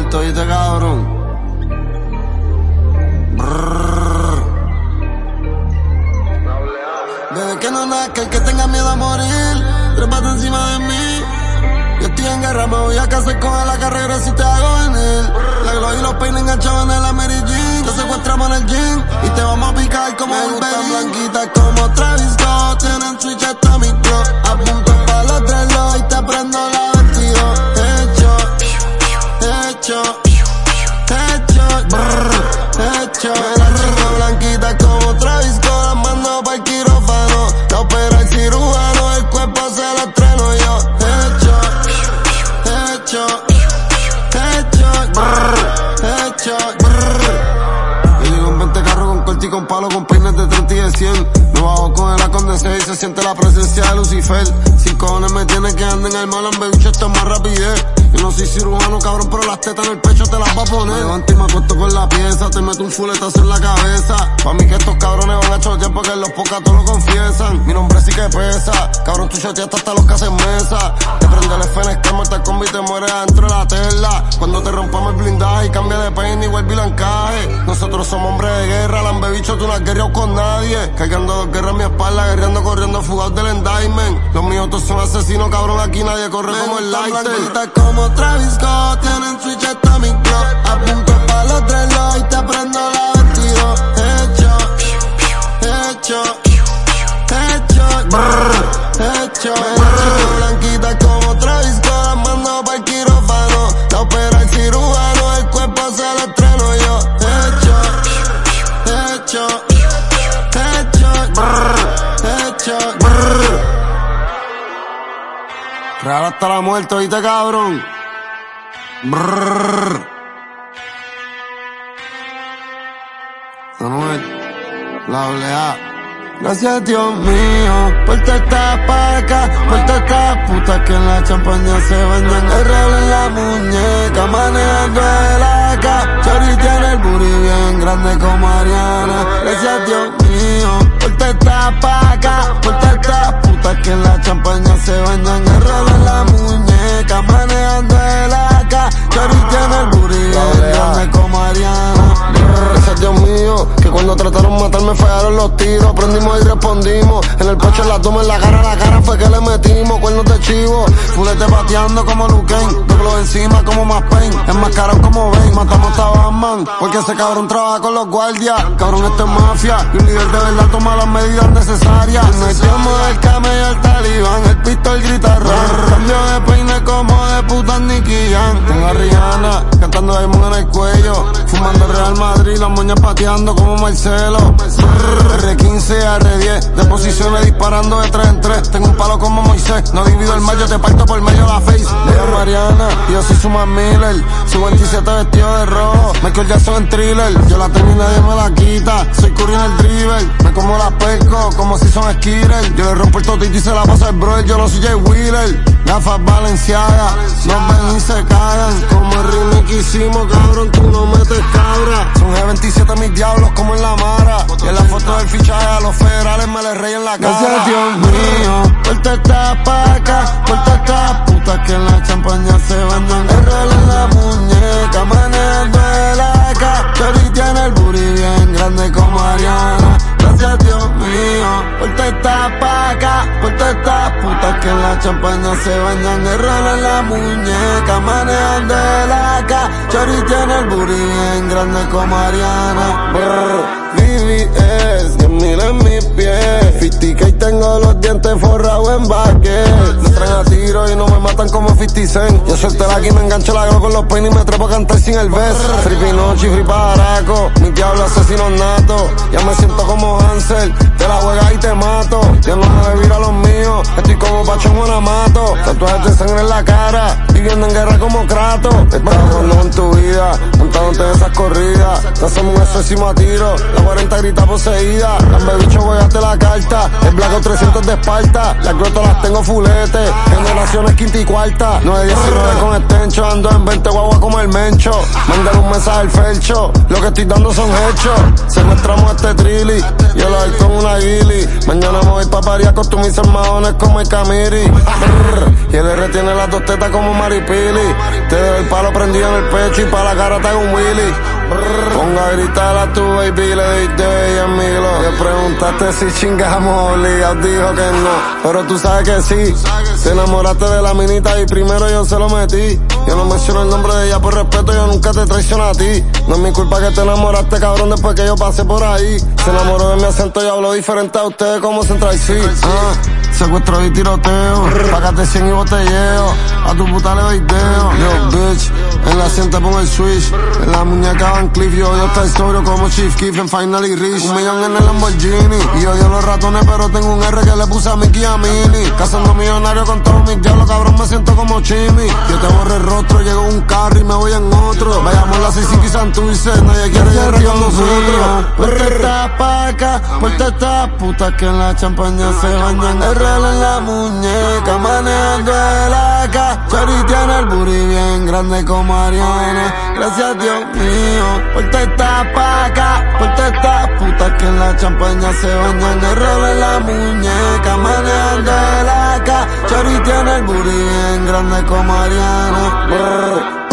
muerto, ¿viste, cabrón? Desde que no nazca el que tenga miedo a morir, trépate encima de mí. Yo estoy en guerra, me voy a casar con la carrera si te hago venir. La glow y los peines enganchados en el Mary Jean. Te secuestramos en el gym y te vamos a picar como un baby. Blanquita como Travis Scott, tienen Twitch hasta mi club. Apunto pa' los reloj y te prendo la 22. Hecho, la chica blanquita como Travis Scott, la mando pa'l quirófano. La opera el cirujano, el cuerpo se lo estreno yo. Yo llego en 20 carros con corte y con palo, con peines de 30 y de 100. Me bajo con el A de 6, se siente la presencia de Lucifer. 5 cojones me tiene que anden al malo, en bebicho esto es más rapidez. Yo no soy cirujano, cabrón, pero las tetas en el pecho te las va a poner. Me levanto y me acuesto con la pieza, te meto un fuletazo en la cabeza. Pa' mí que estos cabrones van a chotear porque en los pocas todos lo confiesan. Mi nombre sí que pesa, cabrón, tú choteaste hasta los que hacen mesa. Te prende el FNSK, muerta combi y te mueres adentro de la tela. Cuando te rompamos el blindaje, cambia de peine y vuelve y la encaje. Nosotros somos hombres de guerra, la bebicho, tú no has guerreado con nadie. Cargando 2 guerras en mi espalda, guerreando, corriendo, fugados del endictment. Los míos todos son asesinos, cabrón, aquí nadie corre como el lighter. Como Travis Scott, tienen Switch hasta mi club. Apunto pa' los reloj y te prendo la 22. Blanquita como Travis Scott, la mando pa'l quirófano. La opera el cirujano, el cuerpo se lo estreno yo. Real hasta la muerte, ¿oíste, cabrón? Anuel, la AA. Gracias, Dios mío, por todas estas pacas, por todas estas putas que en la champaña se bañan. El rol en la muñeca, manejando el AK. Chori tiene el booty bien grande como Ariana. Gracias, Dios mío, por todas estas pacas, por todas estas putas que en la champaña se bañan. El rol en la muñeca, manejando el AK. Chori tiene el booty bien grande como Ariana. Gracias, Dios mío, que cuando trataron de matarme fallaron los tiros. Aprendimos y respondimos. En el pecho, en la toma, en la cara fue que le metimos. Cuernos de chivo, fulete bateando como Luke Kane. Doblo encima como más pain, enmascarado como Bane. Matamos a Batman, porque ese cabrón trabaja con los guardias. Cabrón, esto es mafia, y un líder de verdad toma las medidas necesarias. Metimos del camello al talibán, el pistol grita rap. Cambio de peine como de putas Nicky Jam. Con la Rihanna, cantando Diamond en el cuello. Fumando Real Madrid, las moñas pateando como Marcelo. R15, R10, de posiciones disparando de 3 en 3. Tengo un palo como Moisés, no divido el mal, yo te parto por medio la face. Leo Mariana, y yo soy su Mac Miller. Su 27 vestido de rojo, Michael Jackson en Thriller. Yo la tengo y nadie me la quita, soy Curry en el dribble. Me como la pesco, como si son Skittle. Yo le rompo el totito y se la paso al brother, yo no soy Jay Wheeler. Gafas Balenciaga, nos ven y se cagan. Como el remix que hicimos, cabrón, tú no metes cabra. Son G27 mis diablos como en la Mara. Y en la foto del fichaje a los federales me les reí en la cara. Gracias, Dios mío, por todas estas pacas, por todas estas putas que en la champaña se bañan. El rol en la muñeca, manejando el AK. Chori tiene el booty bien grande como Ariana. Gracias, Dios mío, por todas estas pacas, por todas estas putas que en la champaña se bañan. El rol en la muñeca, manejando el AK. Chori tiene el booty bien grande como Ariana. VVS, 10.000 en mis pies. 50K y tengo los dientes forrados en baguette. Me traen a tiro y no me matan como 50 Cent. Yo suelto la aquí, me engancho la glow con los peines y me trepo a cantar sin el beso. Free Pinochi, free Baraco, mi diablo asesinos natos. Ya me siento como Hansel, te la juegas y te mato. Ya no me debir a los míos, estoy como Pacho en Guanamato. Tatuajes de sangre en la cara, viviendo en guerra como Kratos. Estás jugando en tu vida, montándote en esas corridas. No hacemos un exorcismo a tiro, la 40 grita poseída. Las bebichos juegaste la carta, el Blaco 300 de Esparta. Las glotas las tengo fulete, generaciones quinta y cuarta. 919 con extencho, ando en 20 guagua como el Mencho. Mándale un mensaje al Felcho, lo que estoy dando son hechos. Secuestramos este trilli, yo lo doy con una guili. Mañana me voy pa' Pariaco, tú mis hermanos como el Camiri. Y el R tiene las dos tetas como Maripili. Te doy el palo prendido en el pecho y pa' la cara te hago un Willy. Ponga a gritar a tu baby, le doy de ella en mi glow. Le preguntaste si chingamos obligado, dijo que no. Pero tú sabes que sí. Te enamoraste de la minita y primero yo se lo metí. Yo no menciono el nombre de ella por respeto, yo nunca te traiciono a ti. No es mi culpa que te enamoraste, cabrón, después que yo pasé por ahí. Se enamoró de mi acento y hablo diferente a ustedes como Central C. Secuestro y tiroteo, págate 100 y botelleo. A tu puta le doy deo. Yo, bitch, en la siente pongo el switch. En la muñeca Van Cleef, yo odio estar sobrio como Chief Keef en Finally Rich. 1 millón en el Lamborghini. Y odio los ratones, pero tengo un R que le puse a Mickey y a Mini. Cazando millonario con todos mis diablos, cabrón, me siento como Chimmy. Yo te borré el rostro, llego un carro y me voy en otro. Vayamos la Sisi y Santurce, nadie quiere guerra con nosotros. Porque esta paca, porque esta puta que en la champaña se bañan. En la muñeca, manejando el AK. Chori tiene el booty bien grande como Ariana. Gracias Dios mío, por esta paca, por estas putas que en la champaña se bañan. El rol en la muñeca, manejando el AK. Chori tiene el booty bien grande como Ariana.